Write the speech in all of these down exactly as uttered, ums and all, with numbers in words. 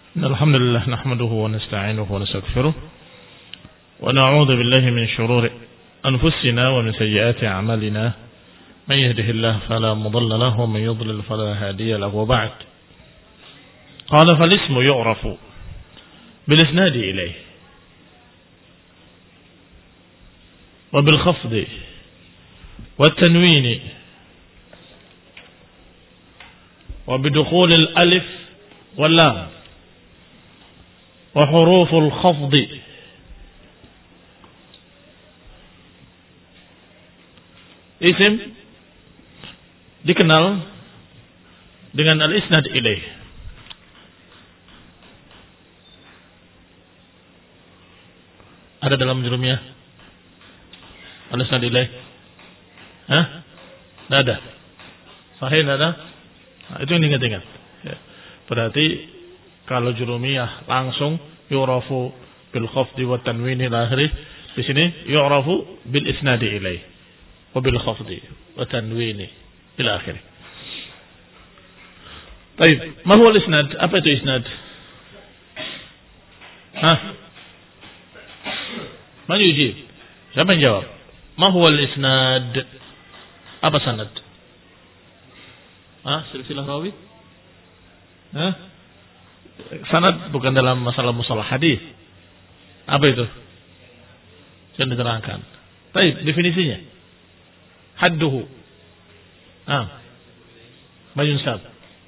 Alhamdulillah nahmaduhu wa nasta'inuhu wa nastaghfiruh wa na'udzu billahi min shururi anfusina wa min sayyiati a'malina man yahdihillahu fala mudilla lahu wa man yudlil fala hadiya lahu wa ba'd. Qala fal ismu yu'rafu bil isnadi ilayhi wa bil khafdi wat tanwini wa bidukhul al alif wal lam wa huruful khafdi. Isim dikenal dengan al-isnad ilaih. Ada dalam jurumnya al-isnad ilaih? Hah? Tidak ada. Sahih tidak ada? Nah, itu yang diingat-ingat. Ya. Berarti kalau jurumiyah langsung yu'rafu bil khafdi wa tanwini ila akhirih. Di sini yu'rafu bil isnadi ilaih wa bil khafdi wa tanwini ila akhirih. Baik, ma huwa al-isnad? Apa itu isnad? Hah? Man yujib? Siapa yang jawab? Ma huwa al-isnad? Apa sanad? Hah? Silsilah rawi? Hah? Sanad bukan dalam masalah musalah hadis. Apa itu? Saya diterangkan. Baik, definisinya. Hadduhu. Ah. Ma yunsab.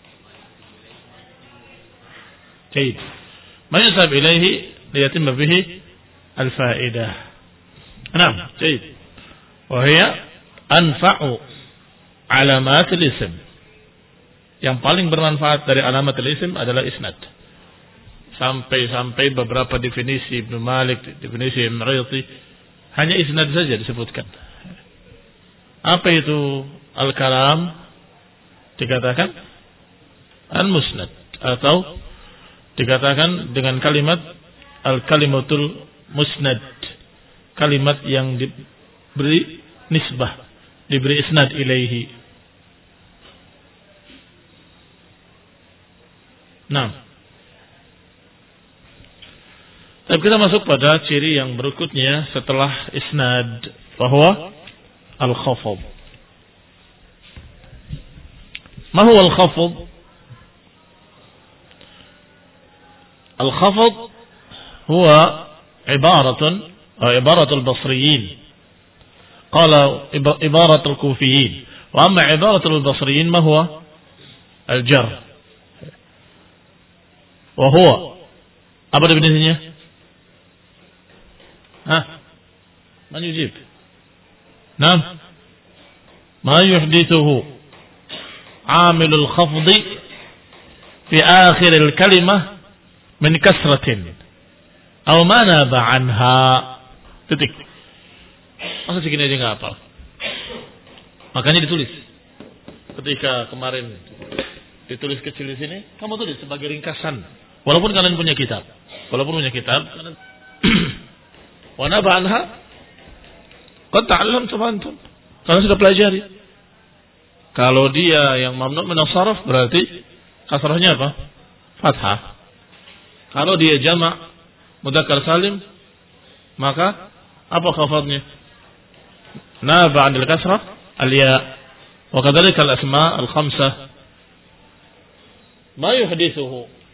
Baik. Ma yunsab ilaihi liyatimma bihi al-fa'idah. Naam, baik. Wa hiya anfa'u alamat al-ism. Yang paling bermanfaat dari alamat al-ism adalah isnad. Sampai-sampai beberapa definisi Ibnu Malik, definisi Ibnu Raythi, hanya isnad saja disebutkan. Apa itu al-kalam? Dikatakan al-musnad, atau dikatakan dengan kalimat al-kalimatul musnad, kalimat yang diberi nisbah, diberi isnad ilaihi. Nah, tapi kita masuk pada ciri yang berikutnya setelah isnad, bahwa al-khafd. Ma huwa al-khafd? Al-khafd huwa ibaratun atau ibaratul basriyin. Qala ibaratul kufiyin. Wa amma ibaratul basriyin ma huwa? Al-jar. Wa huwa, apa definisinya? Hah? Man yujib? Naam. Ma yuhdithuhu amilul khafdi fi akhiril kalimah min kasratin aw ma naba anha. Titik. Masa segini aja enggak hafal? Makanya ditulis. Ketika kemarin ditulis kecil di sini, kamu tulis sebagai ringkasan. Walaupun kalian punya kitab. Walaupun punya kitab, kalian wa naba anha qad ta'allamtum antum. Kalian sudah pelajari. Kalau dia yang mamnu' min as-sarf berarti kasrahnya apa? Fathah. Kalau dia jamak mudzakkar salim, maka apa khafadnya? Naba 'anil kasrah al-ya. Wa kadzalika al-asma' al-khamsah. Ma yuhdithuhu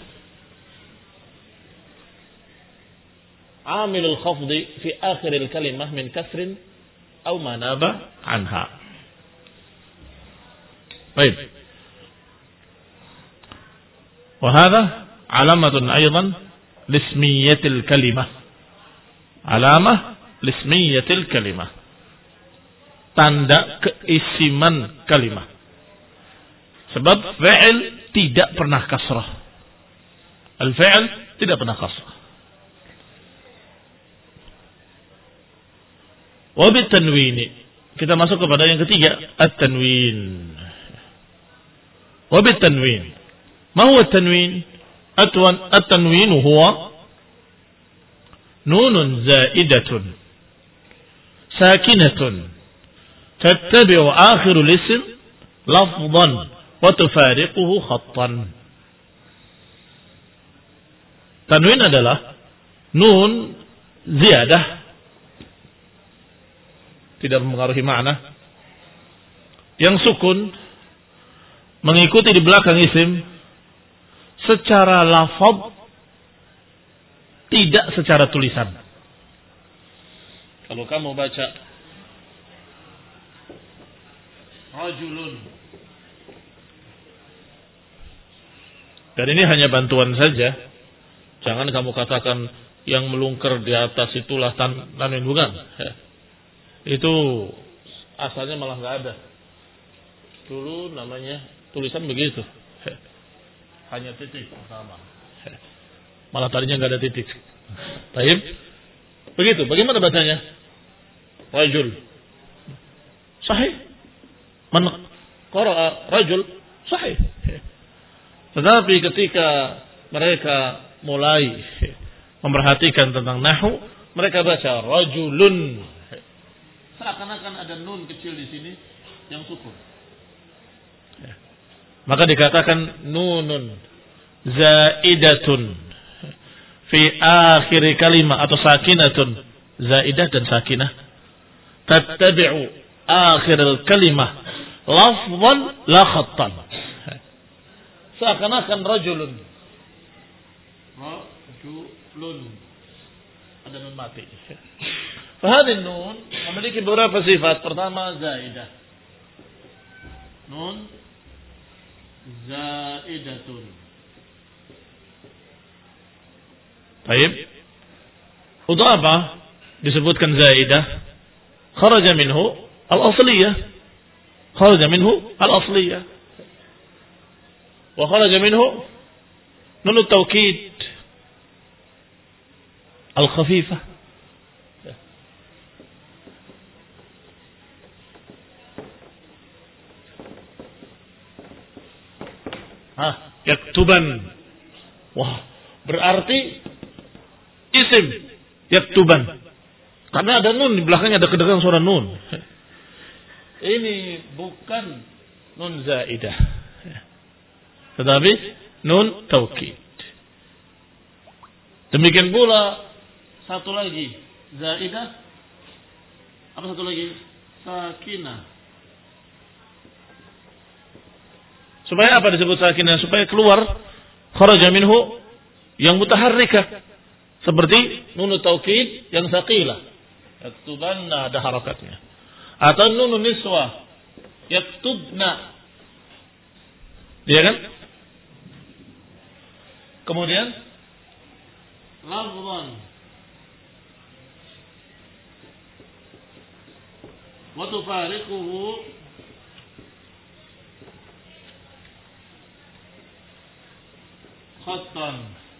عامل الخفض في آخر الكلمة من كسر أو ما ناب عنها. طيب. وهذا علامة أيضا لاسمية الكلمة. علامة لاسمية الكلمة. Tanda keisiman kalimat. Sebab fi'il tidak pernah kasrah. Al-fi'il tidak pernah kasrah. Wabit tanwini, kita masuk kepada yang ketiga, at-tanwin. Wabit tanwin, ma huwa at-tanwin? At-tanwin huwa nunun zaidatun sakinatun tattabi'u akhirul ism lafzan wa tufariquhu khattan. Tanwin adalah nun ziyadah, tidak mempengaruhi makna, yang sukun mengikuti di belakang isim secara lafaz, tidak secara tulisan. Kalau kamu baca rajulun, dan ini hanya bantuan saja, jangan kamu katakan yang melungker di atas itulah tan tanwin, bukan. Itu asalnya malah nggak ada. Dulu namanya tulisan begitu, hanya titik pertama. Malah tadinya nggak ada titik. Baik, begitu. Bagaimana bacanya? Rajul. Sahih. Man qara'a rajul sahih. Tetapi ketika mereka mulai memperhatikan tentang nahwu, mereka baca rajulun. Seakan-akan ada nun kecil di sini yang sukun. Maka dikatakan nunun zaidatun fi akhir kalimah, atau sakinatun, zaidah dan sakinah, tattabi'u akhir kalimah lafzan la khattan. Seakan-akan rajulun, rajulun, ada nun mati. Fahadhin nun memiliki beberapa sifat. Pertama, zaidah, nun zaidatun. Baik. Untuk apa disebutkan zaidah? Kharaja minhu al-asliyah. Kharaja minhu al-asliyah. Wa kharaja minhu nun at-tawkid al-khafifah. Hah, yaktuban. Wah, berarti isim yaktuban. Karena ada nun di belakangnya, ada kedengaran suara nun. Ini bukan nun zaidah, tetapi nun taukid. Demikian pula satu lagi zaidah. Apa satu lagi? Sakinah. Supaya apa disebut sakinah? Supaya keluar kharaja minhu yang mutaharrikah, seperti nun taukid yang saqilah, yaktubanna, ada harakatnya. Atau nun niswa, yaktubna, dia kan? Kemudian lafzan wa tufariquhu khattan.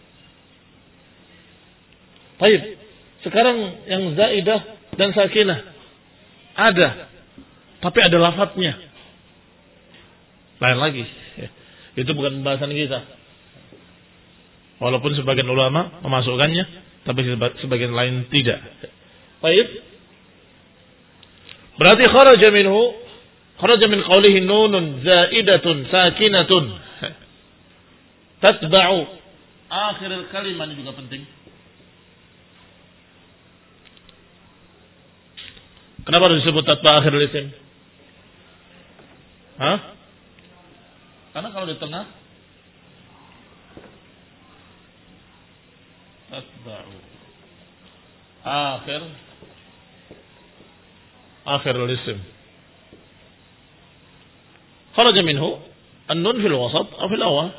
Baik, sekarang yang zaidah dan sakinah ada, tapi ada lafadznya. Lain lagi. Itu bukan pembahasan kita. Walaupun sebagian ulama memasukkannya, tapi sebagian lain tidak. Baik. Berarti kharaja minhu, kharaja min qawlihi nunun zaidatun sakinatun tatba'u akhir al-kalimah. Ini juga penting. Kenapa harus disebut tatba' akhir al-isim? Hah? Karena kalau di tengah tatba'u akhir akhir al-isim. Kharaja minhu an-nun fil wasat atau fil awal.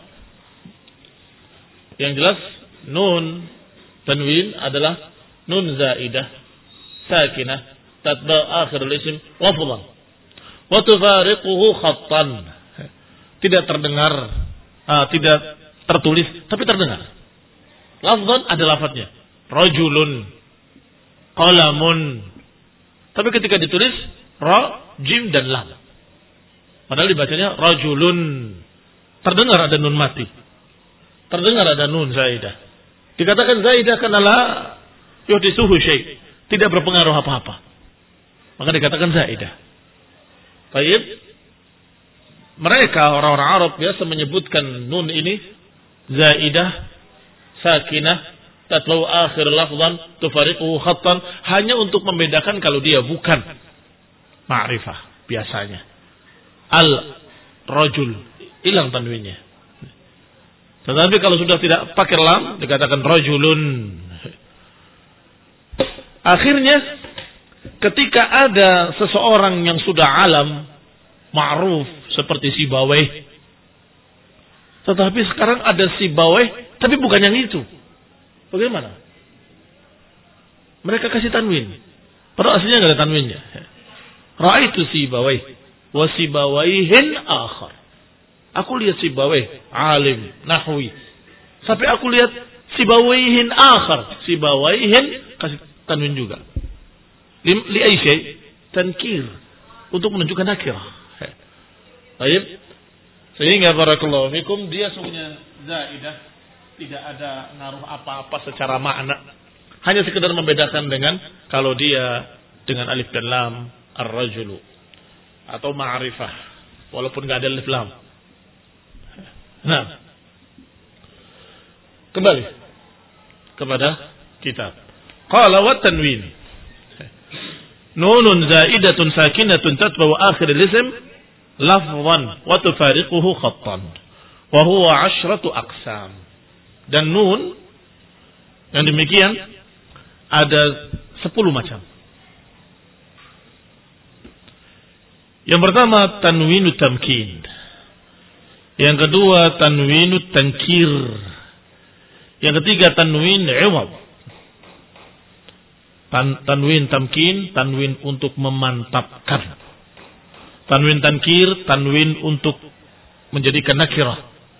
Yang jelas nun tanwin adalah nun zaidah sakinah tatba' akhir al-isim lafzan wa tufariquhu khattan. Tidak terdengar, uh, tidak tertulis, tapi terdengar. Lafzan ada lafadznya, rajulun, qalamun. Tapi ketika ditulis ra, jim dan lam. Padahal dibacanya rajulun. Terdengar ada nun mati. Terdengar ada nun zaidah. Dikatakan zaidah karena la yuhdisuhu syai', tidak berpengaruh apa-apa. Maka dikatakan zaidah. Baik. Mereka orang-orang Arab biasa menyebutkan nun ini zaidah sakinah tatlu akhir lafzan tufariquhu khattan, hanya untuk membedakan kalau dia bukan ma'rifah biasanya. Al rajul, hilang tanwinnya. Tetapi kalau sudah tidak pakai lam dikatakan rajulun. Akhirnya ketika ada seseorang yang sudah alam ma'ruf seperti Sibawayh, tetapi sekarang ada Sibawayh tapi bukan yang itu, bagaimana? Mereka kasih tanwin padahal aslinya enggak ada tanwinnya. Ra'aitu Sibawayh wa Sibawayhin akhar. Aku lihat Sibawayh alim nahwi, tapi aku lihat Sibawayhin akhar. Sibawayhin kasih tanwin juga. Li ai syai tankir, untuk menunjukkan nakirah. Baik. Sehingga barakallahu fikum dia sungguhnya zaidah, tidak ada ngaruh apa-apa secara makna. Hanya sekedar membedakan dengan kalau dia dengan alif dan lam ar-rajulu atau ma'rifah walaupun enggak ada alif lam. Nah, kembali kepada kitab. Qala wa tanwin nunun zaidatun sakinatun tatba'u akhir al-ism lafzan wa tufariquhu khattan wa huwa ashratu aqsam. Dan nun yang demikian ada sepuluh macam. Yang pertama tanwinu tamkin, yang kedua tanwinu tankir, yang ketiga tanwin iwad. Tan, tanwin tamkin, tanwin untuk memantapkan. Tanwin tankir, tanwin untuk menjadikan nakirah.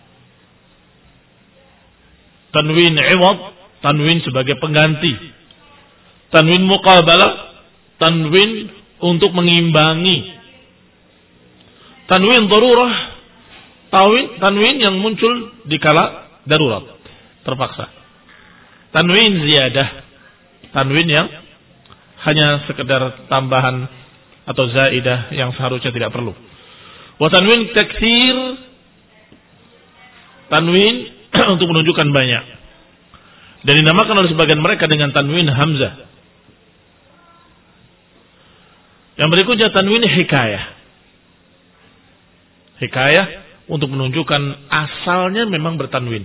Tanwin iwad, tanwin sebagai pengganti. Tanwin muqabalah, tanwin untuk mengimbangi. Tanwin darurah, tanwin, tanwin yang muncul di kala darurat, terpaksa. Tanwin ziyadah, tanwin yang hanya sekedar tambahan atau zaidah yang seharusnya tidak perlu. Wa tanwin taktsir, tanwin untuk menunjukkan banyak. Dan dinamakan oleh sebagian mereka dengan tanwin hamzah. Yang berikutnya tanwin hikayah. Hikayah untuk menunjukkan asalnya memang bertanwin.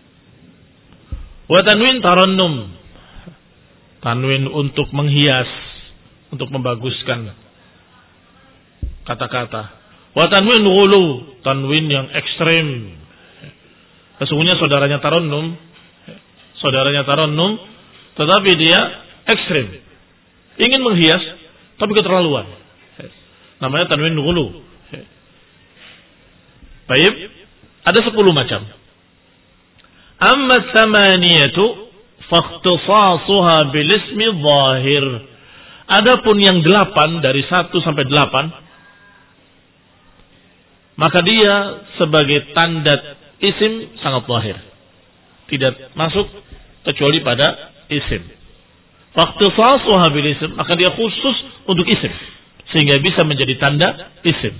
Wa tanwin tarannum, tanwin untuk menghias, untuk membaguskan kata-kata. Wa tanwin ghulu, tanwin yang ekstrem. Sesungguhnya saudaranya tarannum, saudaranya tarannum, tetapi dia ekstrem, ingin menghias tapi keterlaluan. Namanya tanwin ghulu. Baik, ada sepuluh macam. Amma tsamaniyatu fakhtisasuha bil ismi zahir. Adapun yang delapan, dari satu sampai delapan, maka dia sebagai tanda isim sangat zahir, tidak masuk kecuali pada isim. Fakhtisasuha bil ism, maka dia khusus untuk isim sehingga bisa menjadi tanda isim.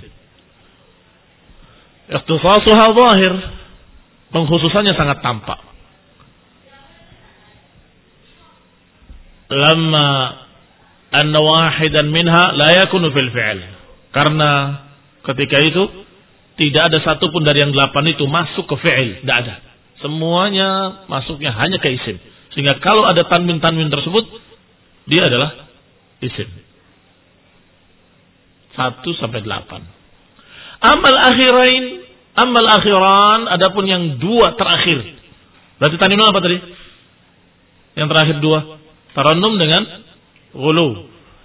Ikhtisasuha zahir, pengkhususannya sangat tampak. Lamma anna wahidan minha la yakunu fil fi'l, karena ketika itu tidak ada satupun dari yang delapan itu masuk ke fi'il, tidak ada. Semuanya masuknya hanya ke isim. Sehingga kalau ada tanwin-tanwin tersebut, dia adalah isim. Satu sampai delapan. Amal akhirain, amal akhiran, adapun yang dua terakhir. Berarti tanwin apa tadi? Yang terakhir dua. Tarannum dengan ghulu.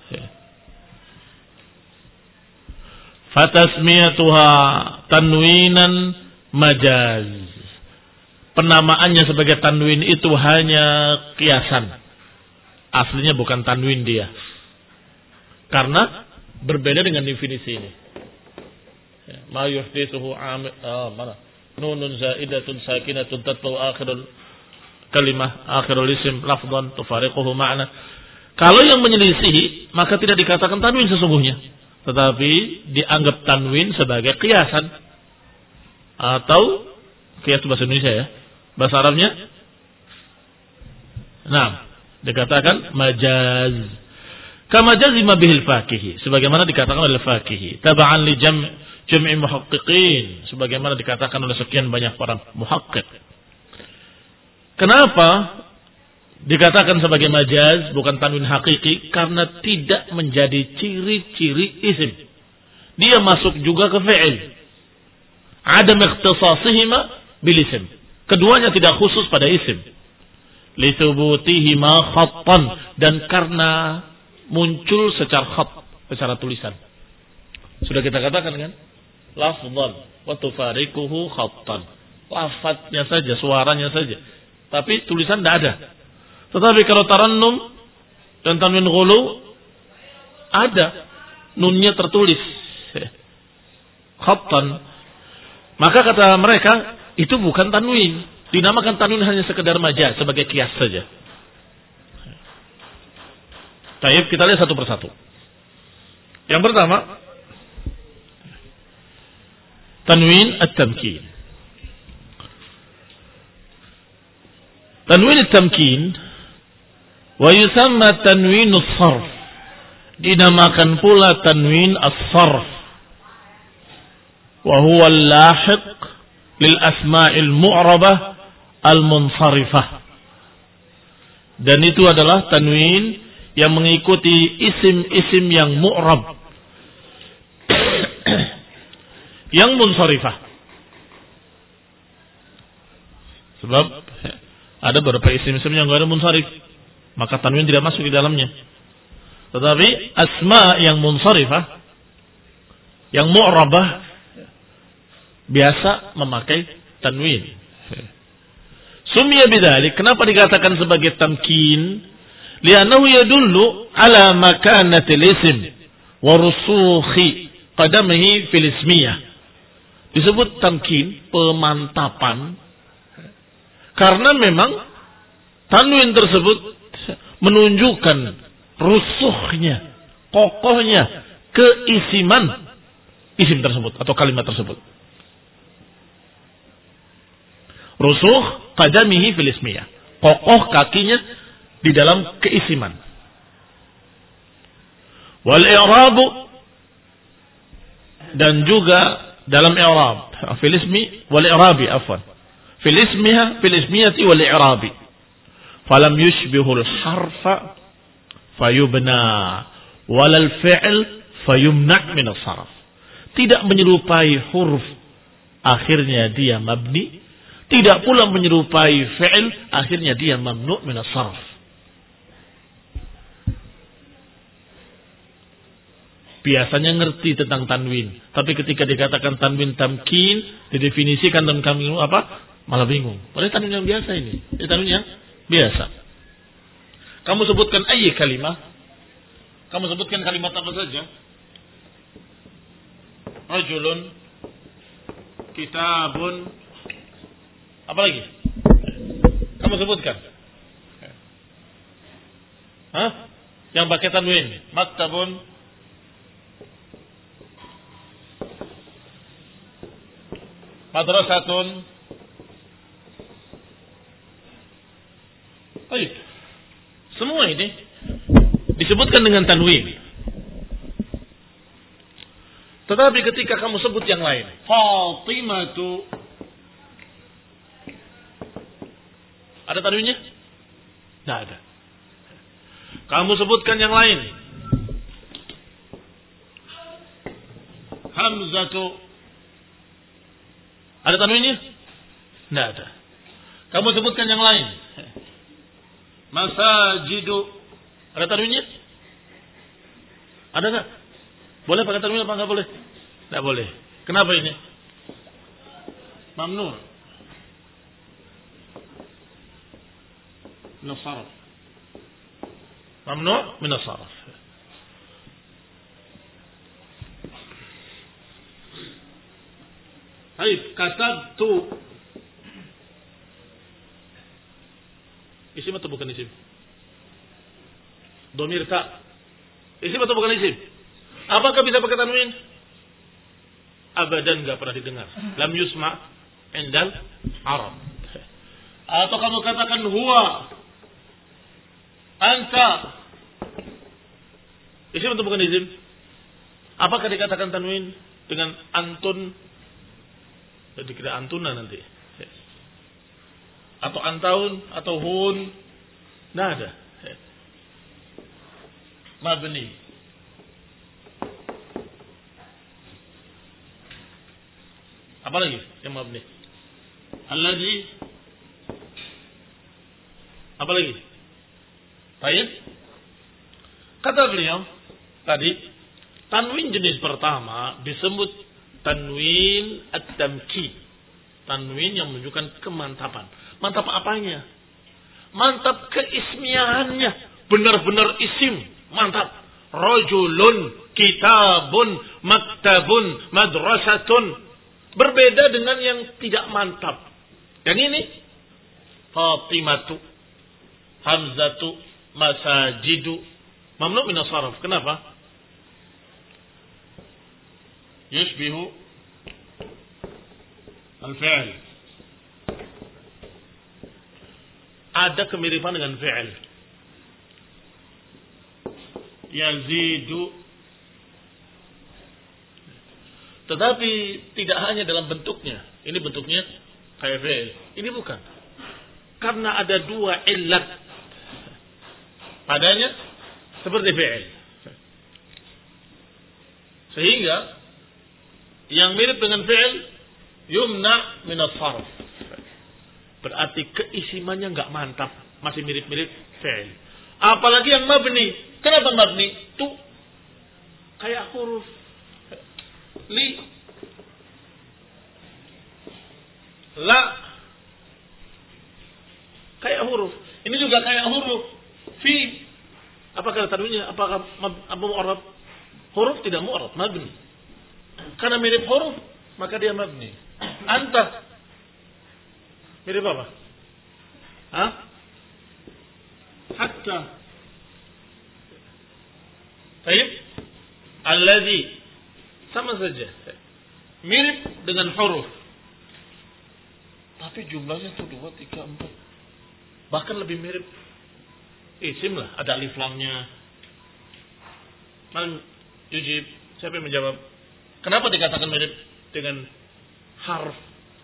Fatasmiyatuha tanwinan majaz. Penamaannya sebagai tanwin itu hanya kiasan. Aslinya bukan tanwin dia. Karena berbeda dengan definisi ini. Ma yuhdithuhu amil, ah, mana? Nunun zaidatun sakinatun tatlu akhirul kalimah, akhirul isim lafdhan tufariquhu ma'na. Kalau yang menyelisihi, maka tidak dikatakan tanwin sesungguhnya, tetapi dianggap tanwin sebagai kiasan atau kias bahasa Indonesia ya. Bahasa Arabnya Nah, dikatakan majaz. Kama jazima bihil fakihi, sebagaimana dikatakan oleh fakihi. Taba'an li jam' jam'i muhaqqiqin, sebagaimana dikatakan oleh sekian banyak para muhaqqiq. Kenapa dikatakan sebagai majaz bukan tanwin hakiki? Karena tidak menjadi ciri-ciri isim. Dia masuk juga ke fi'il. Adam ikhtisasihima bil isim. Keduanya tidak khusus pada isim. Lithubutihima khattan, dan karena muncul secara khat, secara tulisan. Sudah kita katakan kan? Lafdhan wa tufarikuhu khattan. Lafadznya saja, suaranya saja. Tapi tulisan tidak ada. Tetapi kalau tarannum dan tanwin ghulu ada, nunnya tertulis khattan. Maka kata mereka itu bukan tanwin, dinamakan tanwin hanya sekedar majaz, sebagai kias saja. Baik, kita lihat satu persatu. Yang pertama, tanwin at-tamkin. Tanwin at-tamkin wa yusamma tanwin as-sarf. Dinamakan pula tanwin as-sarf. Wa huwa al-lahiq lil asma'il mu'rabah al-munsharifah. Dan itu adalah tanwin yang mengikuti isim-isim yang mu'rab, yang munsharifah. Sebab ada beberapa isim-isim yang enggak ada munsharif, maka tanwin tidak masuk di dalamnya. Tetapi asma yang munsharifah, yang mu'rabah, biasa memakai tanwin. Sumya bidzalik, kenapa dikatakan sebagai tamkin? Li'annahu yadullu ala makanatil isim wa rusukhi qadamihi fil ismiyah. Disebut tamkin, pemantapan, karena memang tanwin tersebut menunjukkan rusuhnya, kokohnya keisiman isim tersebut atau kalimat tersebut. Rusuh qadamihi fil ismiyah, kokoh kakinya di dalam keisiman. Wal i'rabu, dan juga dalam i'rab, fil ismi wal i'rabi afwan. Fil ismiha fil ismiyati wal i'rabi. Falam yushbihul harfa fayubna walal fi'l fayumna' min as-sarf. Tidak menyerupai huruf, akhirnya dia mabni. Tidak pula menyerupai fi'il, akhirnya dia mamnu' min as-sarf. Biasanya ngerti tentang tanwin, tapi ketika dikatakan tanwin tamkin, didefinisikan dan kami apa? Malah bingung. Padahal tanwin yang biasa ini, ini tanwin yang biasa. Kamu sebutkan ayy kalimah, kamu sebutkan kalimat apa saja. Rajulun, kitabun, apa lagi? Kamu sebutkan. Hah? Yang pakai tanwin, maktabun, madrasatun. Baik. Semua ini disebutkan dengan tanwin. Tetapi ketika kamu sebut yang lain, Fatimatu, ada tanwinnya? Tidak ada. Kamu sebutkan yang lain, Hamzatu, ada tanwinnya? Tidak ada. Kamu sebutkan yang lain, Masajidu, ada tanwinnya? Ada nggak? Boleh pakai tanwin apa nggak boleh? Tidak boleh. Kenapa ini? Mamnu. Min as-sarf. Mamnu min as-sarf. Baik, katabtu. Isim atau bukan isim? Domir ta. Isim atau bukan isim? Apakah bisa pakai tanwin? Abadan enggak pernah didengar. Lam yusma' indal Arab. Atau kamu katakan huwa, Anta. Isim atau bukan isim? Apakah dikatakan tanwin dengan antun? Jadi kira antuna nanti. Atau antaun atau hun? Nggak ada. Mabni. Apa lagi yang mabni? Alladhi. Apa lagi? Baik. Kata beliau tadi, tanwin jenis pertama disebut tanwin at-tamkin. Tanwin yang menunjukkan kemantapan. Mantap apanya? Mantap keismiahannya. Benar-benar isim. Mantap. Rajulun, kitabun, maktabun, madrasatun. Berbeda dengan yang tidak mantap. Yang ini Fatimatu, Hamzatu, Masajidu, mamnu min as-sarf. Kenapa? Yushbihu al-fi'l. Ada kemiripan dengan fi'il. Yazidu. Tetapi tidak hanya dalam bentuknya. Ini bentuknya kayak fi'il. Ini bukan. Karena ada dua illat padanya seperti fi'il. Sehingga yang mirip dengan fi'il yumna min as-sarf. Berarti keisimannya enggak mantap, masih mirip-mirip fi'il. Apalagi yang mabni. Kenapa mabni? Tu kayak huruf li, la, kayak huruf. Ini juga kayak huruf fi. Apakah tanwinnya? Apakah apa mu'arrab? Huruf tidak mu'arrab, mabni. Karena mirip huruf, maka dia mabni. Anta mirip apa? Hah? Hatta. Baik. Alladhi sama saja. Mirip dengan huruf. Tapi jumlahnya itu dua, tiga, empat. Bahkan lebih mirip isim lah. Ada alif lamnya. Man yujib. Siapa yang menjawab? Kenapa dikatakan mirip dengan harf?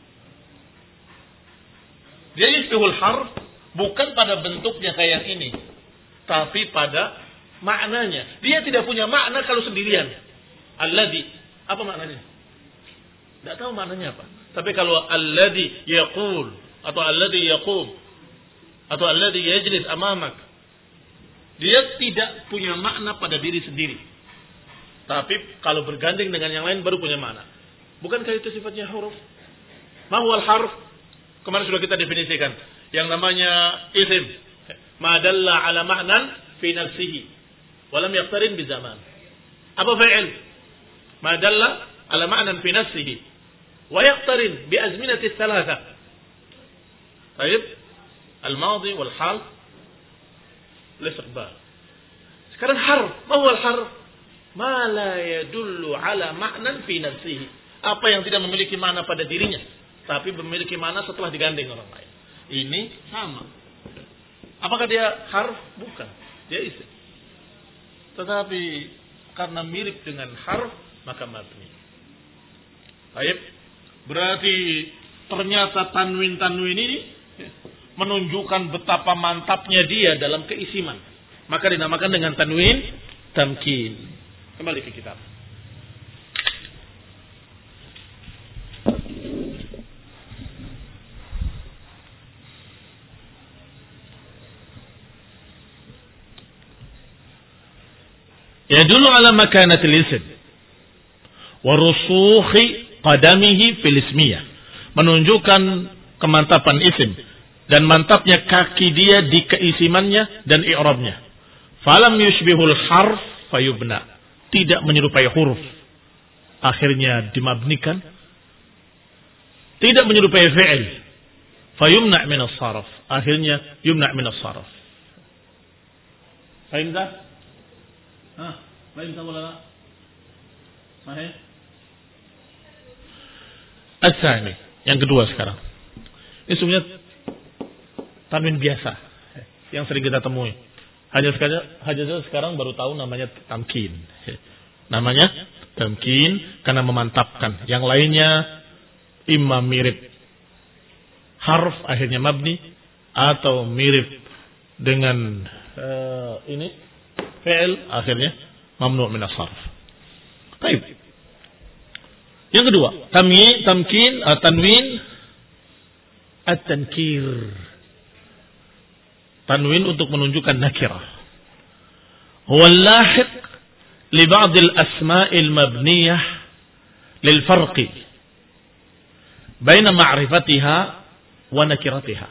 Dia yusbihul harf bukan pada bentuknya kayak ini, tapi pada maknanya. Dia tidak punya makna kalau sendirian. Alladhi, apa maknanya? Tidak tahu maknanya apa. Tapi kalau alladhi yaqul atau alladhi yaqum atau alladhi yajlis amamak, dia tidak punya makna pada diri sendiri. Tapi kalau bergandeng dengan yang lain baru punya makna. Bukankah itu sifatnya huruf? Ma huwal harf? Kemarin sudah kita definisikan. Yang namanya isim. Ma dalla ala ma'nan fi nafsihi. Walam yaqtarin bi zaman. Apa fa'il? Ma dalla ala ma'nan fi nafsihi. Wa yaqtarin bi azminati thalatha. Baik. Al-madi wal-hal. Al-istiqbal. Sekarang harf. Ma huwal harf? Ma la yadullu ala ma'nan fi nafsihi. Apa yang tidak memiliki makna pada dirinya, tapi memiliki makna setelah digandeng orang lain. Ini sama. Apakah dia harf? Bukan. Dia isim. Tetapi karena mirip dengan harf, maka mabni. Baik. Berarti ternyata tanwin-tanwin ini menunjukkan betapa mantapnya dia dalam keisiman. Maka dinamakan dengan tanwin tamkin. Kembali ke kitab. Yadullu ala makanatil isim wa rusukhi qadamihi fil ismiyah. Menunjukkan kemantapan isim dan mantapnya kaki dia di keisimannya dan i'rabnya. Falam yushbihul harf fayubna. Tidak menyerupai huruf. Akhirnya dimabnikan. Tidak menyerupai fi'il. Fayumna' min as-sarf. Akhirnya yumna' min as-sarf. Fahim tak? Hah? Fahim tak wala la? Sahih? As-sani. Yang kedua sekarang. Ini sebenarnya tanwin biasa. Yang sering kita temui. Hanya sekarang, hanya sekarang baru tahu namanya tamkin. Namanya tamkin karena memantapkan. Yang lainnya imma mirip harf akhirnya mabni atau mirip dengan uh, ini fi'il akhirnya mamnu' min as-sarf. Baik. Yang kedua, tamyin, tamkin, uh, tanwin, at-tankir. Tanwin untuk menunjukkan nakirah. Huwa al-lahiq li ba'd al-asma'il mabniyah lil farqi baina ma'rifatiha wa nakiratiha.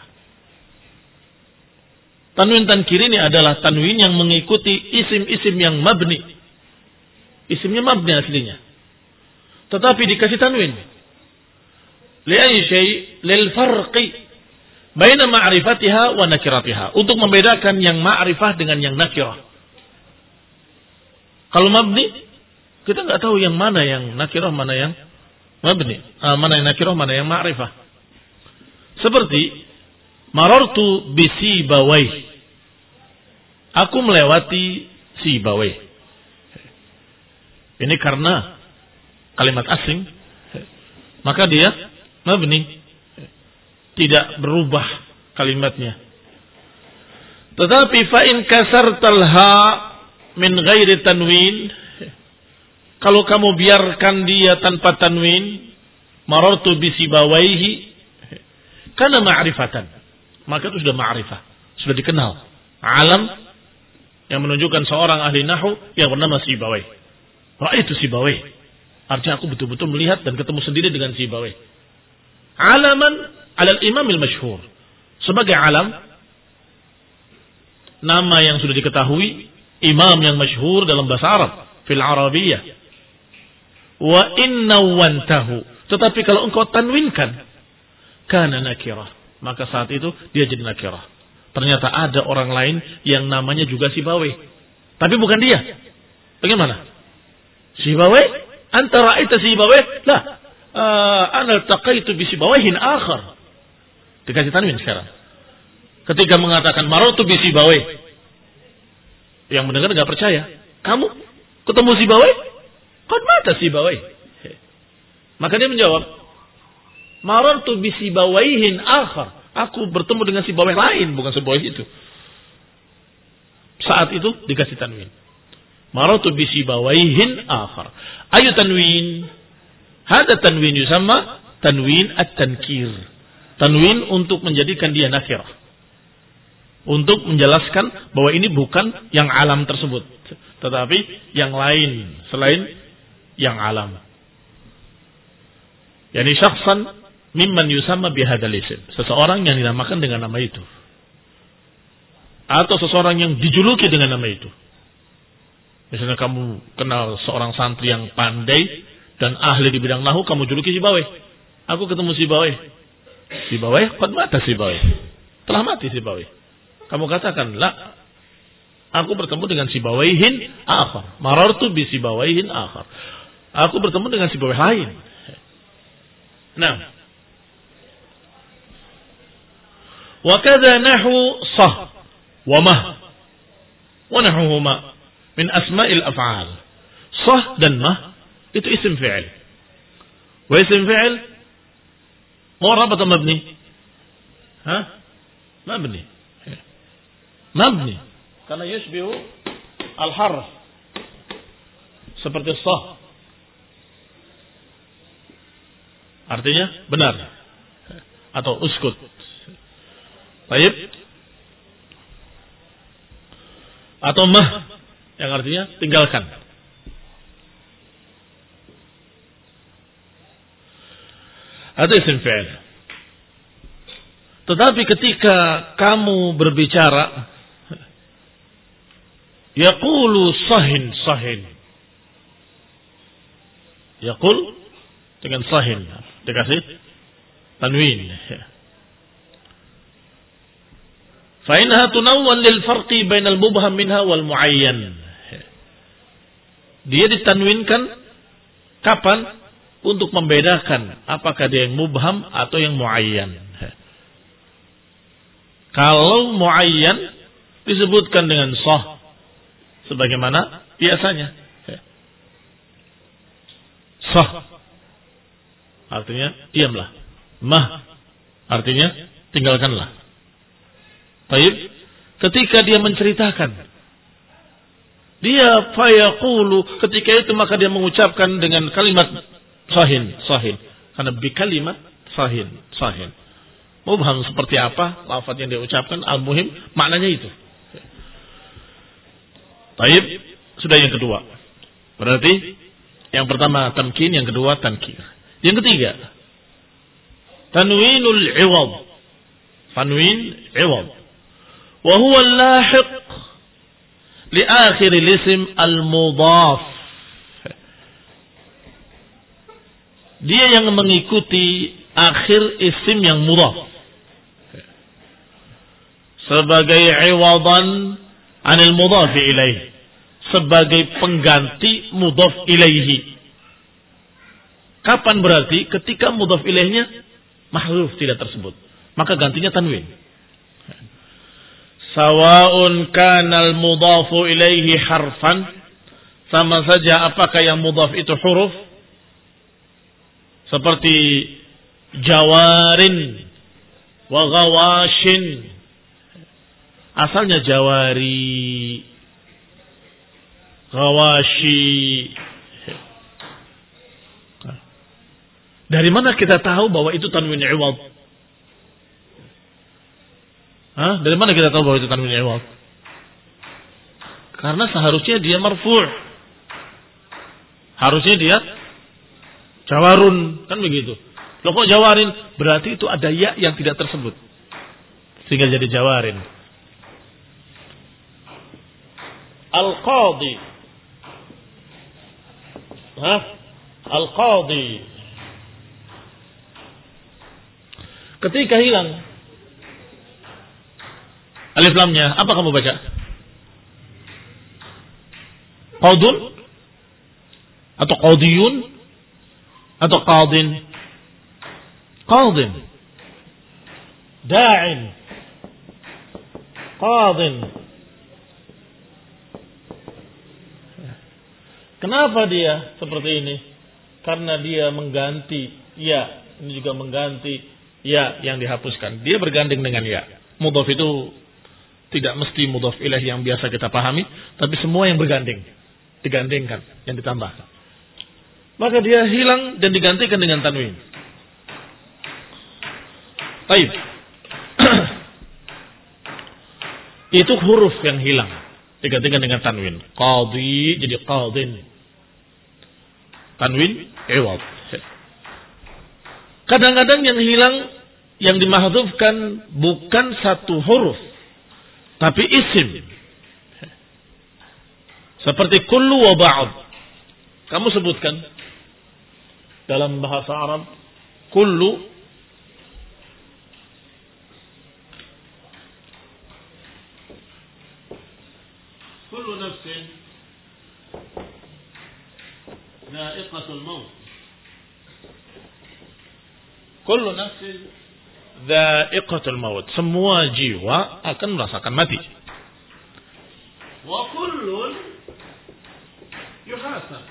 Tanwin tankir ini adalah tanwin yang mengikuti isim-isim yang mabni. Isimnya mabni aslinya. Tetapi dikasih tanwin. Li'ai syai' lil farqi baina ma'rifatiha wa nakiratiha. Untuk membedakan yang ma'rifah dengan yang nakirah. Kalau mabni, kita nggak tahu yang mana yang nakirah, mana yang mabni. Uh, mana yang nakirah, mana yang ma'rifah. Seperti marartu bisibawai. Aku melewati Sibawai. Ini karena kalimat asing, maka dia mabni, tidak berubah kalimatnya. Tetapi fa in kasartal ha min ghairi tanwin, kalau kamu biarkan dia tanpa tanwin, marartu bisibawaihi, karena ma'rifatan, maka itu sudah ma'rifah, sudah dikenal. Alam yang menunjukkan seorang ahli nahu yang bernama Sibawai. Ra'aitu Sibawai. Artinya aku betul-betul melihat dan ketemu sendiri dengan Sibawai. Alaman alal imamil masyhur. Sebagai alam, nama yang sudah diketahui, imam yang masyhur dalam bahasa Arab, fil Arabiyah. Wa inna wantahu. Tetapi kalau engkau tanwinkan, kana nakirah, maka saat itu dia jadi nakirah. Ternyata ada orang lain yang namanya juga Sibawai, tapi bukan dia. Bagaimana? Sibawai? Antara itu Sibawai? Lah, uh, ana taqaitu bi Sibawaihin akhar. Dikasih tanwin sekarang. Ketika mengatakan marartu bi Sibawai, yang mendengar enggak percaya. Kamu ketemu Sibawai? Qad mata Sibawai. Maka dia menjawab, marartu bi Sibawaihin akhar. Aku bertemu dengan Sibawai lain, bukan Sibawai itu. Saat itu dikasih tanwin. Marartu bi Sibawaihin akhar. Ayu tanwin. Hada tanwin yusamma tanwin at-tankir. Tanwin untuk menjadikan dia nakirah. Untuk menjelaskan bahwa ini bukan yang alam tersebut, tetapi yang lain selain yang alam. Yani syakhsan mimman yusamma bihadzal isim. Seseorang yang dinamakan dengan nama itu. Atau seseorang yang dijuluki dengan nama itu. Misalnya kamu kenal seorang santri yang pandai dan ahli di bidang nahu, kamu juluki Sibawai. Aku ketemu Sibawai. Sibawai, qad mata Sibawai. Telah mati Sibawai. Kamu katakan, la, aku bertemu dengan Sibawaihin akhar. Marartu bi Sibawaihin akhar. Aku bertemu dengan Sibawai lain. Nah, wa kadza nahu sah wa mah wa nahuhuma min asma'il af'al. Sah dan mah itu isim fi'il. Wa isim fi'il mu'rab atau mabni? Hah? Mabni. Mabni karena yashbihu al-harf. Seperti sah. Artinya benar atau uskut. Baik. Atau mah yang artinya tinggalkan. Atau isim fi'il. Tetapi ketika kamu berbicara, yaqulu sahin sahin. Yaqul dengan sahin, dikasih tanwin. Fa innaha tunawwan lil farqi bainal mubham minha wal muayyan. Dia ditanwinkan kapan? Untuk membedakan apakah dia yang mubham atau yang muayyan. Kalau muayyan disebutkan dengan sah sebagaimana biasanya. Sah artinya diamlah. Mah artinya tinggalkanlah. Baik, ketika dia menceritakan, dia fayaqulu, ketika itu maka dia mengucapkan dengan kalimat sahin, sahin. Karena bi kalimat sahin, sahin. Mubham seperti apa lafaz yang dia ucapkan, al-muhim maknanya itu. Baik, sudah yang kedua. Berarti yang pertama tamkin, yang kedua tankir. Yang ketiga, tanwinul iwad. Tanwin iwad. Wa huwa al-lahiq li akhir al-ism al-mudhaf. Dia yang mengikuti akhir isim yang mudhaf. Sebagai iwadan anil mudhaf ilaih. Sebagai pengganti mudhaf ilaihi. Kapan berarti? Ketika mudhaf ilaihnya mahruf tidak tersebut. Maka gantinya tanwin. Sawa'un kanal mudhafu ilaihi harfan. Sama saja apakah yang mudhaf itu huruf. Seperti jawarin wa ghawashin. Asalnya jawari, ghawashi. Dari mana kita tahu bahwa itu tanwin iwad? Hah? Dari mana kita tahu bahwa itu tanwin iwad? Karena seharusnya dia marfu'. Harusnya dia jawarun, kan begitu. Loh kok jawarin? Berarti itu ada ya yang tidak tersebut. Sehingga jadi jawarin. Al-Qadhi. Hah? Al-Qadhi. Ketika hilang alif lamnya, apa kamu baca? Qadun? Atau qadiyun? Atau qadin? Qadin. Da'in. Qadin. Kenapa dia seperti ini? Karena dia mengganti ya, ini juga mengganti ya yang dihapuskan. Dia bergandeng dengan ya. Mudhaf itu tidak mesti mudhaf ilaih yang biasa kita pahami, tapi semua yang bergandeng, digandengkan, yang ditambah. Maka dia hilang dan digantikan dengan tanwin. Baik. Itu huruf yang hilang, digantikan dengan tanwin. Qadhi jadi qadin. Tanwin iwad. Kadang-kadang yang hilang, yang dimahdhufkan bukan satu huruf, tapi isim. Seperti kullu wa ba'd. Kamu sebutkan dalam bahasa Arab kullu kullu nafsin dha'iqatul maut. Kullu nafsin dha'iqatul maut. Semua jiwa akan merasakan mati. Wa kullun yuhasab.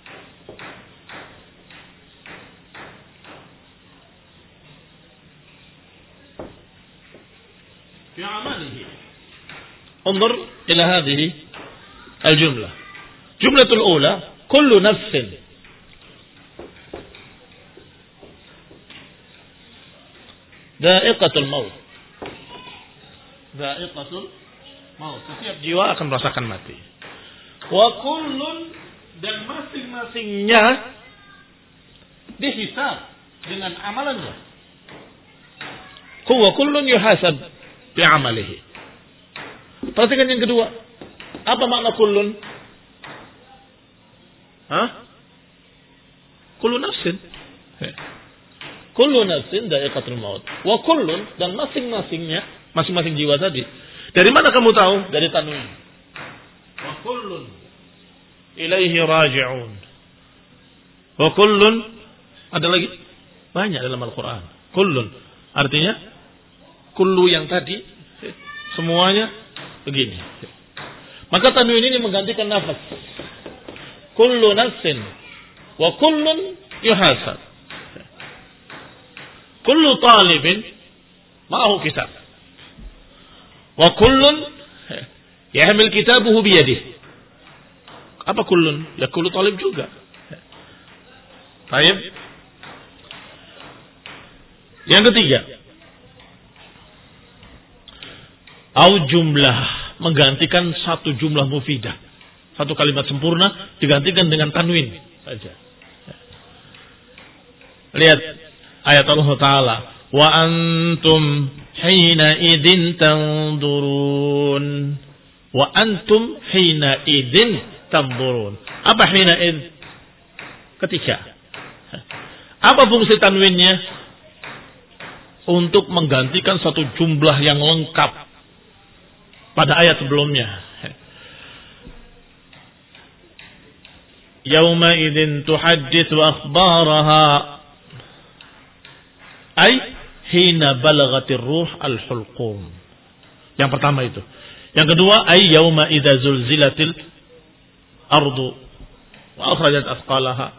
في عمله. انظر إلى هذه الجملة. جملة الأولى كل نفس ذائقة الموت. ذائقة الموت. Setiap jiwa akan merasakan mati. Wa kullun, dan masing-masingnya dihisab dengan amalannya. Wa kullun yuhasab bi amalihi. Perhatikan yang kedua. Apa makna kullun? Hah? Kullu nafsin. Kullu nafsin dha'iqatul maut. Wa kullun, dan masing-masingnya, masing-masing jiwa tadi. Dari mana kamu tahu? Dari tanwin. Wa kullun ilaihi raji'un. Wa kullun, ada lagi banyak dalam Al-Qur'an. Kullun artinya kullu yang tadi semuanya begini. Maka tanwin ini menggantikan nafas. Kullu nafsin wa kullun yuhasab. Kullu talibin ma'ahu kitab. Wa kullun yahmil kitabuhu biyadihi. Apa kullun? Ya kullu talib juga. Baik. Yang ketiga, au jumlah, menggantikan satu jumlah mufidah. Satu kalimat sempurna digantikan dengan tanwin saja. Lihat ayat Allah Ta'ala. Wa antum hina idin tanzurun. Wa antum hina idin tanzurun. Apa hina id? Ketika. Apa fungsi tanwinnya? Untuk menggantikan satu jumlah yang lengkap pada ayat sebelumnya. Yauma idzin tuhadditsu akhbaraha ay hina balagatir ruh al-hulqum. Yang pertama itu. Yang kedua ay yauma idza zulzilatil ardu wa akhrajat athqalaha.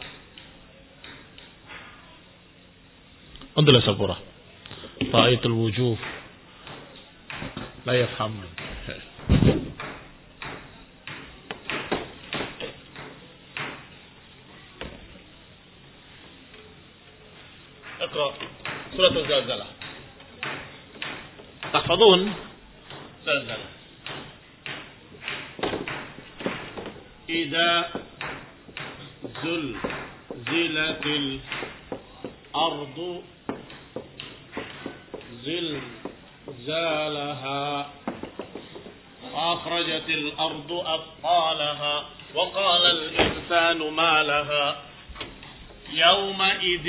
Alhamdulillah sabura. Ta'itul wujuh la yafham. Iqra surah Az-Zalzalah. Tahfadun Zalzalah. Idza zulzilatil ardu زلزالها أخرجت الأرض أثقالها وقال الإنسان ما لها يومئذ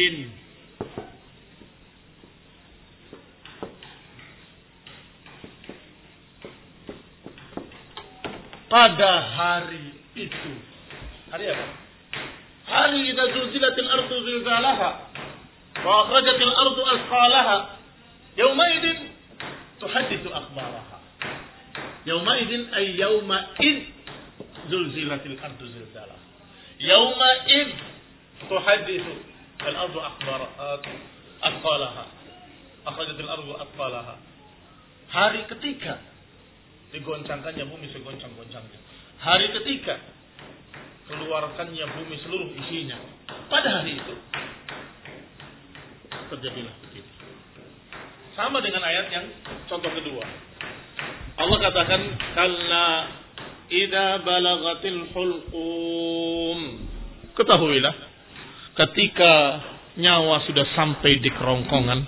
pada hari itu. Hari apa? Hari idza zulzilatil ardu zilzalaha wa akhrajatil ardu athqalaha. Yaumaidin tuhadditsu akhbaraha. Yaumaidin ay yaumaid zulzilatil ardu zilzalaha. Yaumaid tuhadditsu al-ardu akhbaraha athqalaha. Akhrajatil ardu athqalaha. Hari ketika digoncangkannya bumi segoncang-goncangnya. Hari ketika keluarkannya bumi seluruh isinya. Pada hari itu terjadilah begitu. Sama dengan ayat yang contoh kedua. Allah katakan kalla idza balagatil hulqum. Ketahuilah ketika nyawa sudah sampai di kerongkongan.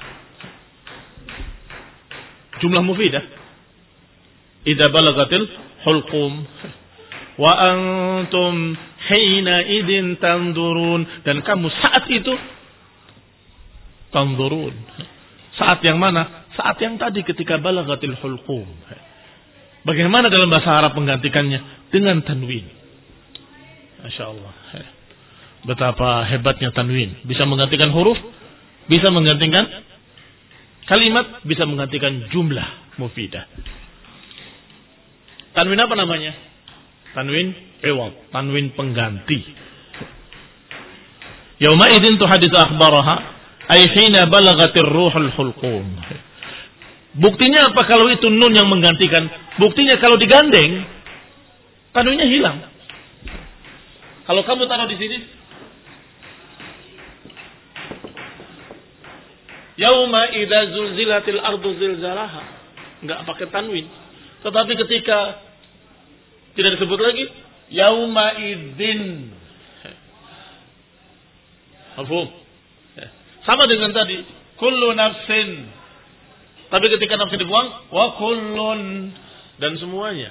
Jumlah mufidah. Idza balagatil hulqum wa antum hina idin tanzurun, dan kamu saat itu tanzurun. Saat yang mana? Saat yang tadi ketika balagatil hulqum. Bagaimana dalam bahasa Arab menggantikannya? Dengan tanwin. Masya Allah. Betapa hebatnya tanwin. Bisa menggantikan huruf, bisa menggantikan kalimat, bisa menggantikan jumlah mufidah. Tanwin apa namanya? Tanwin iwad, tanwin pengganti. Yauma idzin tuhaditsu akhbaraha ay hina balagatir ruhul hulqum. Buktinya apa kalau itu nun yang menggantikan? Buktinya kalau digandeng tanwinnya hilang. Kalau kamu taruh di sini yauma idza zulzilatil ardu zilzalaha, enggak pakai tanwin. Tetapi ketika tidak disebut lagi yauma idzin. Mafhum? Sama dengan tadi, kullu nafsin. Tapi ketika nafsin dibuang, wa kullun, dan semuanya.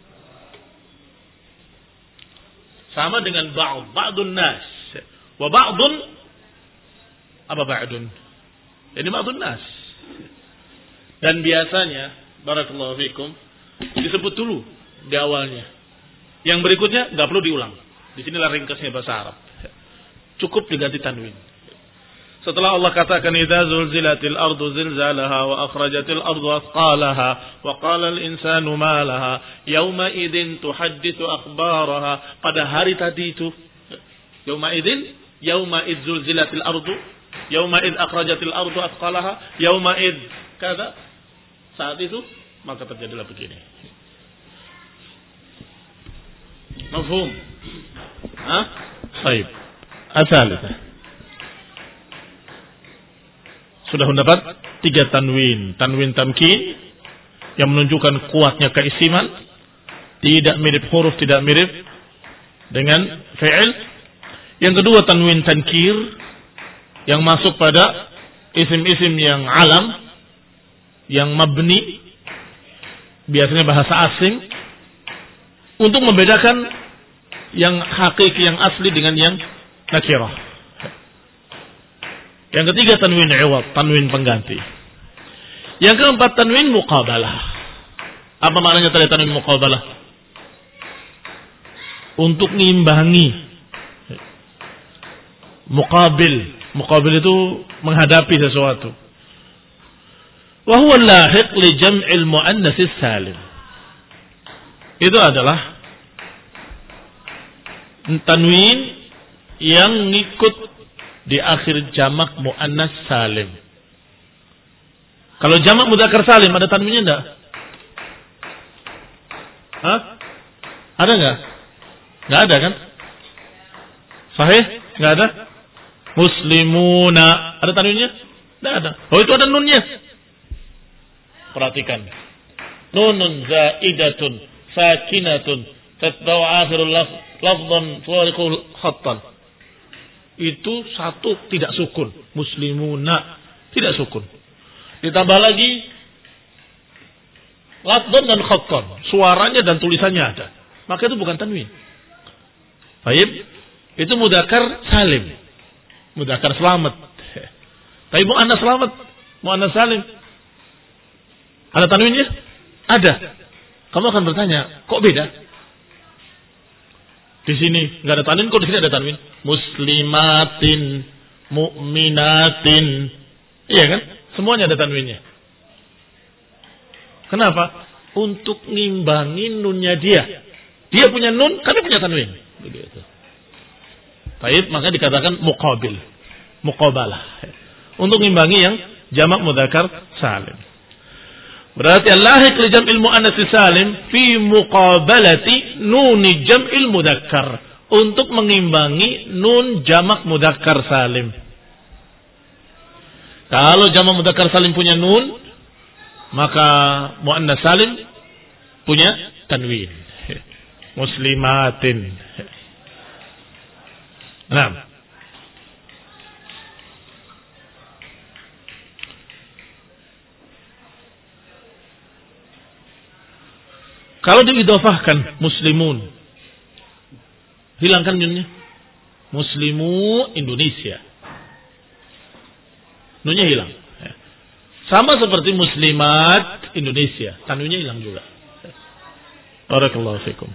Sama dengan ba'd, ba'dun nas. Wa ba'dun, apa ba'dun? Ini ba'dun nas. Dan biasanya, barakallahu fikum, disebut dulu di awalnya. Yang berikutnya nggak perlu diulang. Di sinilah ringkasnya bahasa Arab. Cukup diganti tanwin. Setelah Allah katakan idza zulzilatil ardu zilzalaha wa akhrajatil ardu athqalaha wa qala al insanu ma laha yauma idzin tuhadditsu akhbaraha, pada hari tadi itu yauma idzin yauma idz zulzilatil ardu yauma idz akhrajatil ardu athqalaha yauma idz kada, saat itu maka terjadilah begini. Mafhum? Hah? Baik. Asalnya sudah mendapat tiga tanwin. Tanwin tamkin yang menunjukkan kuatnya keisiman, tidak mirip huruf, tidak mirip dengan fi'il. Yang kedua tanwin tankir yang masuk pada isim-isim yang alam, yang mabni, biasanya bahasa asing, untuk membedakan yang hakiki, yang asli dengan yang nakirah. Yang ketiga tanwin iwad, tanwin pengganti. Yang keempat tanwin muqabalah. Apa maknanya tadi tanwin muqabalah? Untuk ngimbangi. Muqabil, muqabil itu menghadapi sesuatu. Wa huwa lahiq li jam'il muannas salim. Itu adalah tanwin yang ngikut di akhir jamak muannas salim. Kalau jamak mudzakkar salim ada tanwinnya enggak? Hah? Ada enggak? Enggak ada kan? Sahih? Enggak ada? Muslimuna ada tanwinnya? Enggak ada. Oh, itu ada nunnya. Perhatikan. Nunun zaidatun sakinatun tatba'u akhirul lafdhan tuwariqul khattan. Itu satu tidak sukun. Muslimuna tidak sukun. Ditambah lagi lafdhan dan khattan, suaranya dan tulisannya ada, maka itu bukan tanwin. Baik, itu mudzakkar salim, mudzakkar selamat. Tapi muannas selamat, muannas salim, ada tanwinnya? Ada. Kamu akan bertanya, kok beda? Di sini nggak ada tanwin, kok di sini ada tanwin? Muslimatin, mu'minatin, iya kan? Semuanya ada tanwinnya. Kenapa? Untuk ngimbangin nunnya dia. Dia punya nun, kami punya tanwin. Begitu. Baik, maka dikatakan muqabil, muqabalah. Untuk ngimbangi yang jamak mudzakkar salim. Berarti al-lahiq li jam'il muannas salim fi muqabalati nuni jam'il mudzakkar, untuk mengimbangi nun jamak mudzakkar salim. Kalau jamak mudzakkar salim punya nun, maka muannas salim punya tanwin. Muslimatin. Nah, kalau diidhafahkan muslimun, hilangkan nunnya. Muslimu Indonesia, nunnya hilang. Sama seperti muslimat Indonesia, tanwinnya hilang juga. Barakallahu fikum.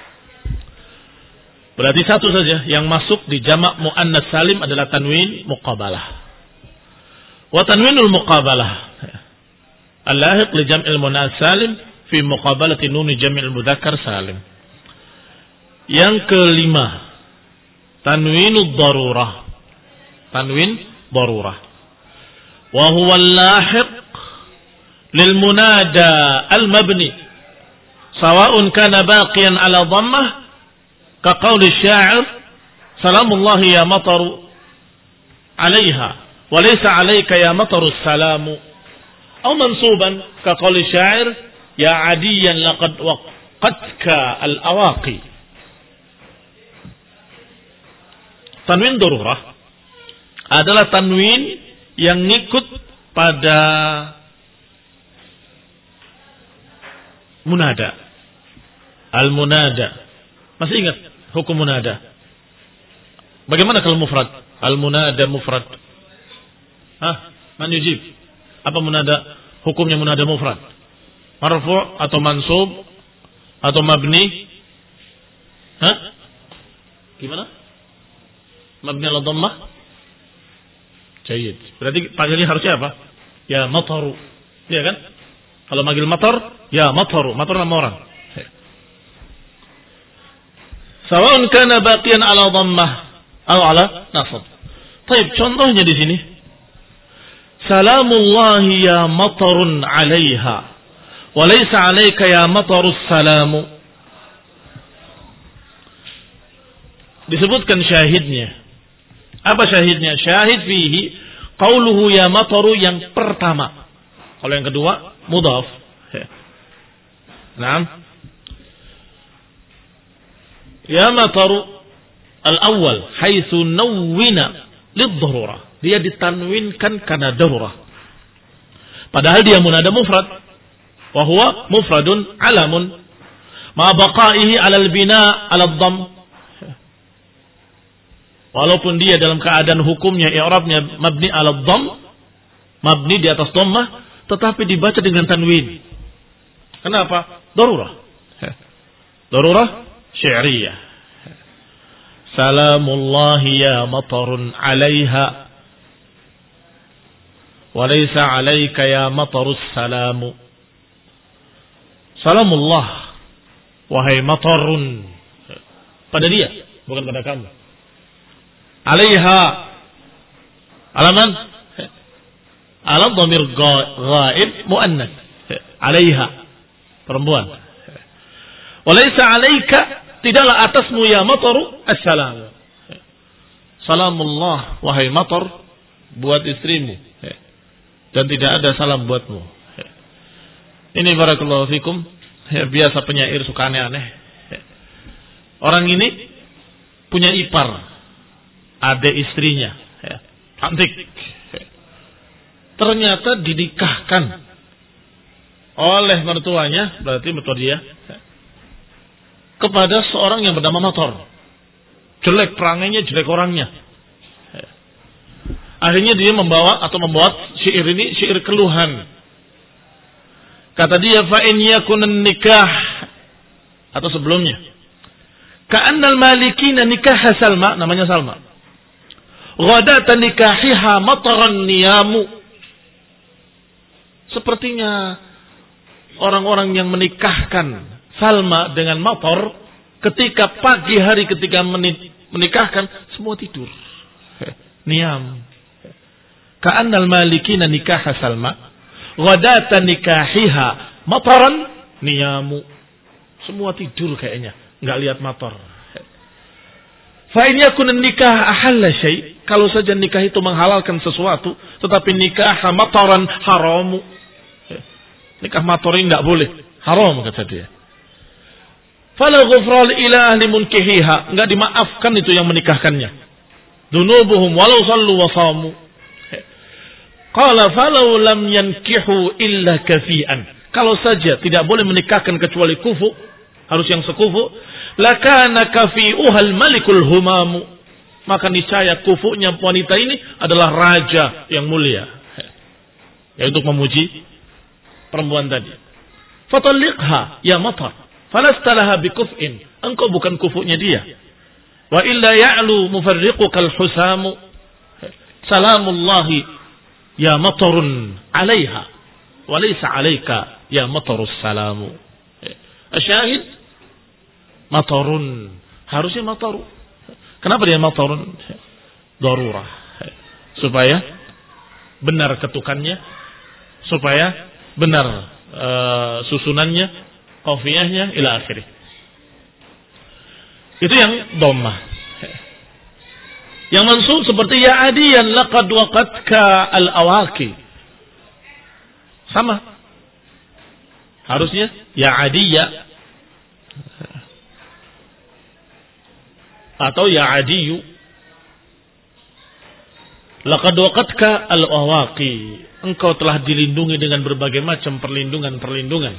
Berarti satu saja yang masuk di jamak muannas salim adalah tanwin muqabalah. Wa tanwinul muqabalah al-lahiq li jam'il muannas salim fi muqabalati nun jam'il mudzakkar salim. Yang kelima, tanwinud darurah. Tanwin darurah. Wa huwa al-lahiq lil munada al-mabni sawa'un kana baqiyan ala dhammah ka qauli asy-sya'ir salamullahi ya mataru 'alayha wa laysa 'alayka ya mataru as-salamu, aw mansuban ka qauli asy-sya'ir ya 'adiyan laqad waqatka al-awaqi. Tanwin darurah adalah tanwin yang ngikut pada munada. Al-munada. Masih ingat hukum munada? Bagaimana kalau mufrad? Al-munada mufrad. Hah? Man yujib? Apa munada? Hukumnya munada mufrad. Marfu' atau mansub atau mabni? Hah? Gimana? Mabni ala dhammah? Jayyid. Berarti panggilnya harusnya apa? Ya mataru. Iya kan? Kalau manggil matar, ya mataru. Matar nama orang. Sawa'un kana baqiyan ala dhammah atau ala nasab. Baik, contohnya di sini. Salamullahi ya matarun 'alaiha wa laysa 'alaika ya matarus salamu. Disebutkan syahidnya. Apa syahidnya? Syahid fihi qauluhu ya mataru yang pertama. Kalau yang kedua mudhaf. Naam. Ya mataru al-awwal haitsu nawwina lid-darurah. Dia ditanwinkan karena darurah. Padahal dia munada mufrad. Wa huwa mufradun alamun ma baqaihi 'ala al-bina' 'ala ad-dhamm. Walaupun dia dalam keadaan hukumnya i'rabnya mabni 'ala ad-dhamm, mabni di atas dhammah, tetapi dibaca dengan tanwin. Kenapa? Darurah. Darurah syi'riyah. Salamullahi ya matarun 'alaiha wa laysa 'alaika ya matarus salamu. Salamullah wahai matarun pada dia, bukan pada kamu. 'Alaiha alaman alam dhamir ghaib muannas. 'Alaiha perempuan. Wa laysa 'alaika tidaklah atasmu ya mataru assalamu. Salamullah wahai matar buat istrimu dan tidak ada salam buatmu. Ini barakallahu fikum, biasa penyair suka aneh-aneh. Orang ini punya ipar, adik istrinya, cantik. Ternyata dinikahkan oleh mertuanya, berarti mertua dia, kepada seorang yang bernama Matar. Jelek perangainya, jelek orangnya. Akhirnya dia membawa atau membuat syair ini syair keluhan. Kata dia, fa in yakun nikah, atau sebelumnya, ka'annal malikina nikah Salma, namanya Salma. Ghadata nikahiha mataran niyamu. Sepertinya orang-orang yang menikahkan Salma dengan Matar, ketika pagi hari ketika menikahkan semua tidur. Niyam. Ka'annal malikina nikah Salma, ghadata nikahiha mataran niyamu. Semua tidur kayaknya, enggak lihat Matar. Fa in yakun nikah ahalla syai', kalau saja nikah itu menghalalkan sesuatu, tetapi nikah mataran haramu. Nikah Matar ini enggak boleh, haram kata dia. Fala ghufran ila ahli munkihiha, enggak dimaafkan itu yang menikahkannya. Dunubuhum walau sallu wa samu. Qala falau lam yankihu illa kafian. Kalau saja tidak boleh menikahkan kecuali kufu, harus yang sekufu, lakana kafi'uhal malikul humamu. Maka niscaya kufunya wanita ini adalah raja yang mulia. Ya, untuk memuji perempuan tadi. Fatalliqha ya Matar, falastalaha bikuf'in. Engkau bukan kufunya dia. Wa illa ya'lu mufarriqukal husamu. Salamullahi ya Matarun 'alaiha wa laysa 'alaika ya Matarus salamu. Asyahid Matarun, harusnya Mataru. Kenapa dia Matarun? Darurah. Supaya benar ketukannya, supaya benar uh, susunannya, qafiyahnya ila akhirih. Itu yang dhammah. Yang mansub seperti ya adiyan laqad waqadka al-awaqi. Sama. Harusnya ya adiyya atau ya adiyu. Laqad waqadka al-awaqi. Engkau telah dilindungi dengan berbagai macam perlindungan-perlindungan.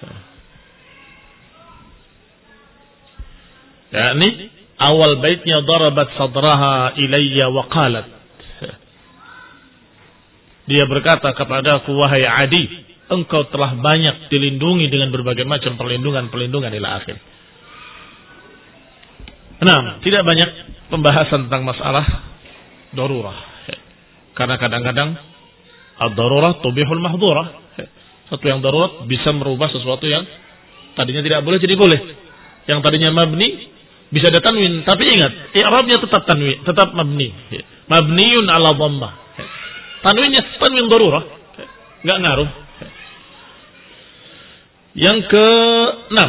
yakni awal baitnya darabat sadraha ilayya wa qalat. Dia berkata kepadaku, wahai Adi, engkau telah banyak dilindungi dengan berbagai macam perlindungan-perlindungan ila akhir. Nah, tidak banyak pembahasan tentang masalah darurah. Karena kadang-kadang ad-darurah tubihul mahdhurah. Satu yang darurat bisa merubah sesuatu yang tadinya tidak boleh jadi boleh. Yang tadinya mabni bisa ada tanwin, tapi ingat, i'rabnya tetap tanwin, tetap mabni. Mabniun ala dhammah. Tanwinnya tanwin darurah, enggak ngaruh. Yang keenam,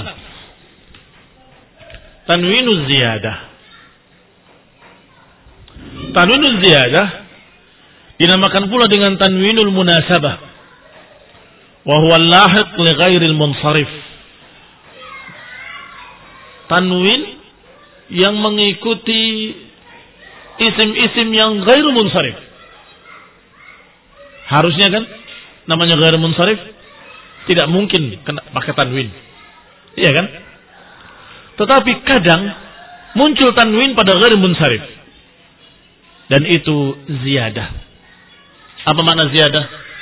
tanwinuz ziyadah. Tanwinuz ziyadah dinamakan pula dengan tanwinul munasabah. Wa huwa al-lahiq li ghairil munsharif. Tanwin yang mengikuti isim-isim yang ghairu munsharif. Harusnya kan namanya ghairu munsharif, tidak mungkin kena pakai tanwin. Iya kan? Tetapi kadang muncul tanwin pada ghairu munsharif. Dan itu ziyadah. Apa makna ziyadah?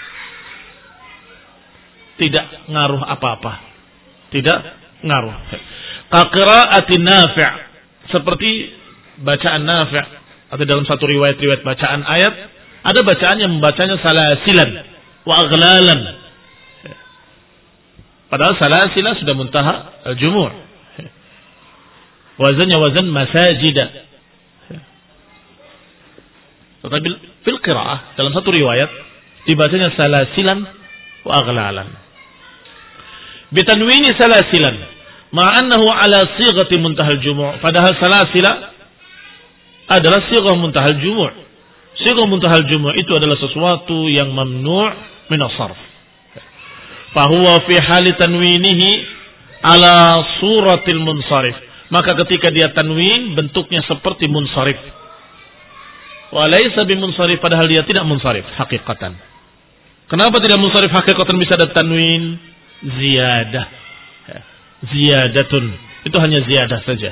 Tidak ngaruh apa-apa. Tidak ngaruh. Qira'atin Nafi', seperti bacaan Nafi', atau dalam satu riwayat-riwayat bacaan ayat, ada bacaan yang membacanya salasilan wa aghlalan. Padahal salasilah sudah muntaha al-jumu'. Wazannya wazan masajida. Tetapi fil qira'ah, dalam satu riwayat dibacanya salasilan wa aghlalan. Bitanwini salasilan, ma'annahu ala sighati muntahal jumu'. Padahal salasila adalah sighah muntahal jumu'. Sighah muntahal jumu' itu adalah sesuatu yang mamnu' min as-sarf. Fahuwa fi hali tanwinihi ala suratil munsharif. Maka ketika dia tanwin, bentuknya seperti munsharif. Wa laysa bimunsharif, padahal dia tidak munsharif hakikatan. Kenapa tidak munsharif hakikatan bisa ada tanwin? Ziyadah. Ziyadatun. Itu hanya ziyadah saja.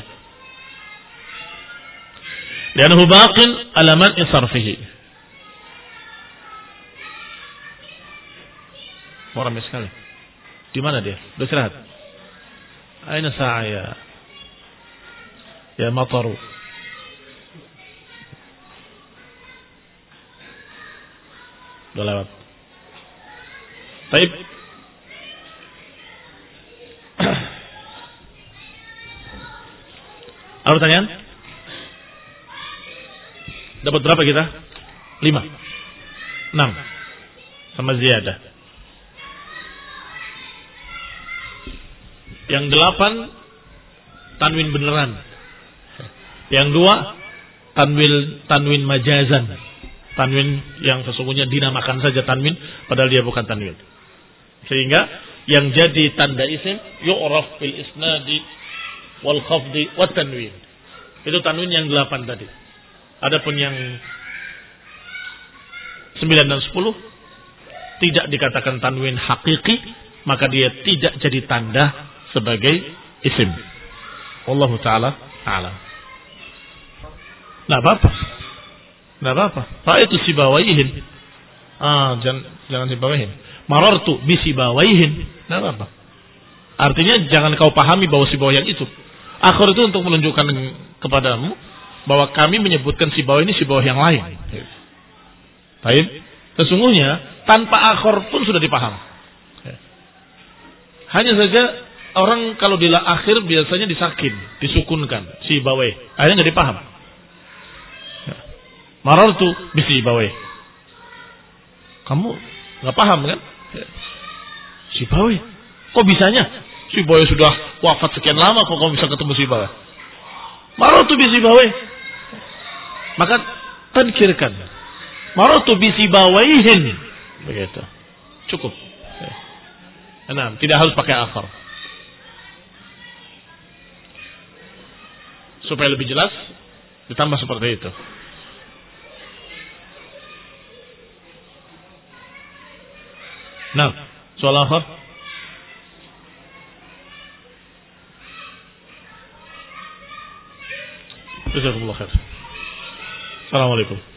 Li'annahu baqin ala man'i sarfihi. Ramai sekali. Di mana dia? Beristirahat. Aina sa'aya? Ya mataru. Sudah lewat. Baik. Ada pertanyaan? Dapat berapa kita? Lima. Enam. Sama ziyadah. Yang delapan, tanwin beneran. Yang dua, tanwin tanwin majazan. Tanwin yang sesungguhnya dinamakan saja tanwin, padahal dia bukan tanwin. Sehingga yang jadi tanda isim yu'raf bil isnadi wal khafdi wat tanwin. Itu tanwin yang delapan tadi. Adapun yang sembilan dan sepuluh tidak dikatakan tanwin hakiki, maka dia tidak jadi tanda sebagai isim. Wallahu taala a'lam. Nah, apa? Nah, apa? Fa itu sibawaihin. Ah, jangan jangan sibawaihin. Marartu bi sibawaihin. Nah, apa? Artinya jangan kau pahami bahwa sibawah yang itu. Akhir itu untuk menunjukkan kepadamu bahwa kami menyebutkan sibawah ini sibawah yang lain. Baik. Sesungguhnya tanpa akhir pun sudah dipaham. Hanya saja orang kalau di akhir biasanya disakin, disukunkan sibawah. Akhirnya enggak dipaham. Marartu bi sibawah. Kamu enggak paham kan? Sibawah. Kok bisanya? Sibawah sudah wafat sekian lama kok kamu bisa ketemu sibawah? Marartu bi sibawah. Maka tankirkan. Marartu bi sibawaihin. Begitu. Cukup. Nah, tidak harus pakai akhar. Supaya lebih jelas ditambah seperti itu. Nah, soal akhar. Jazakumullah khair. Assalamualaikum.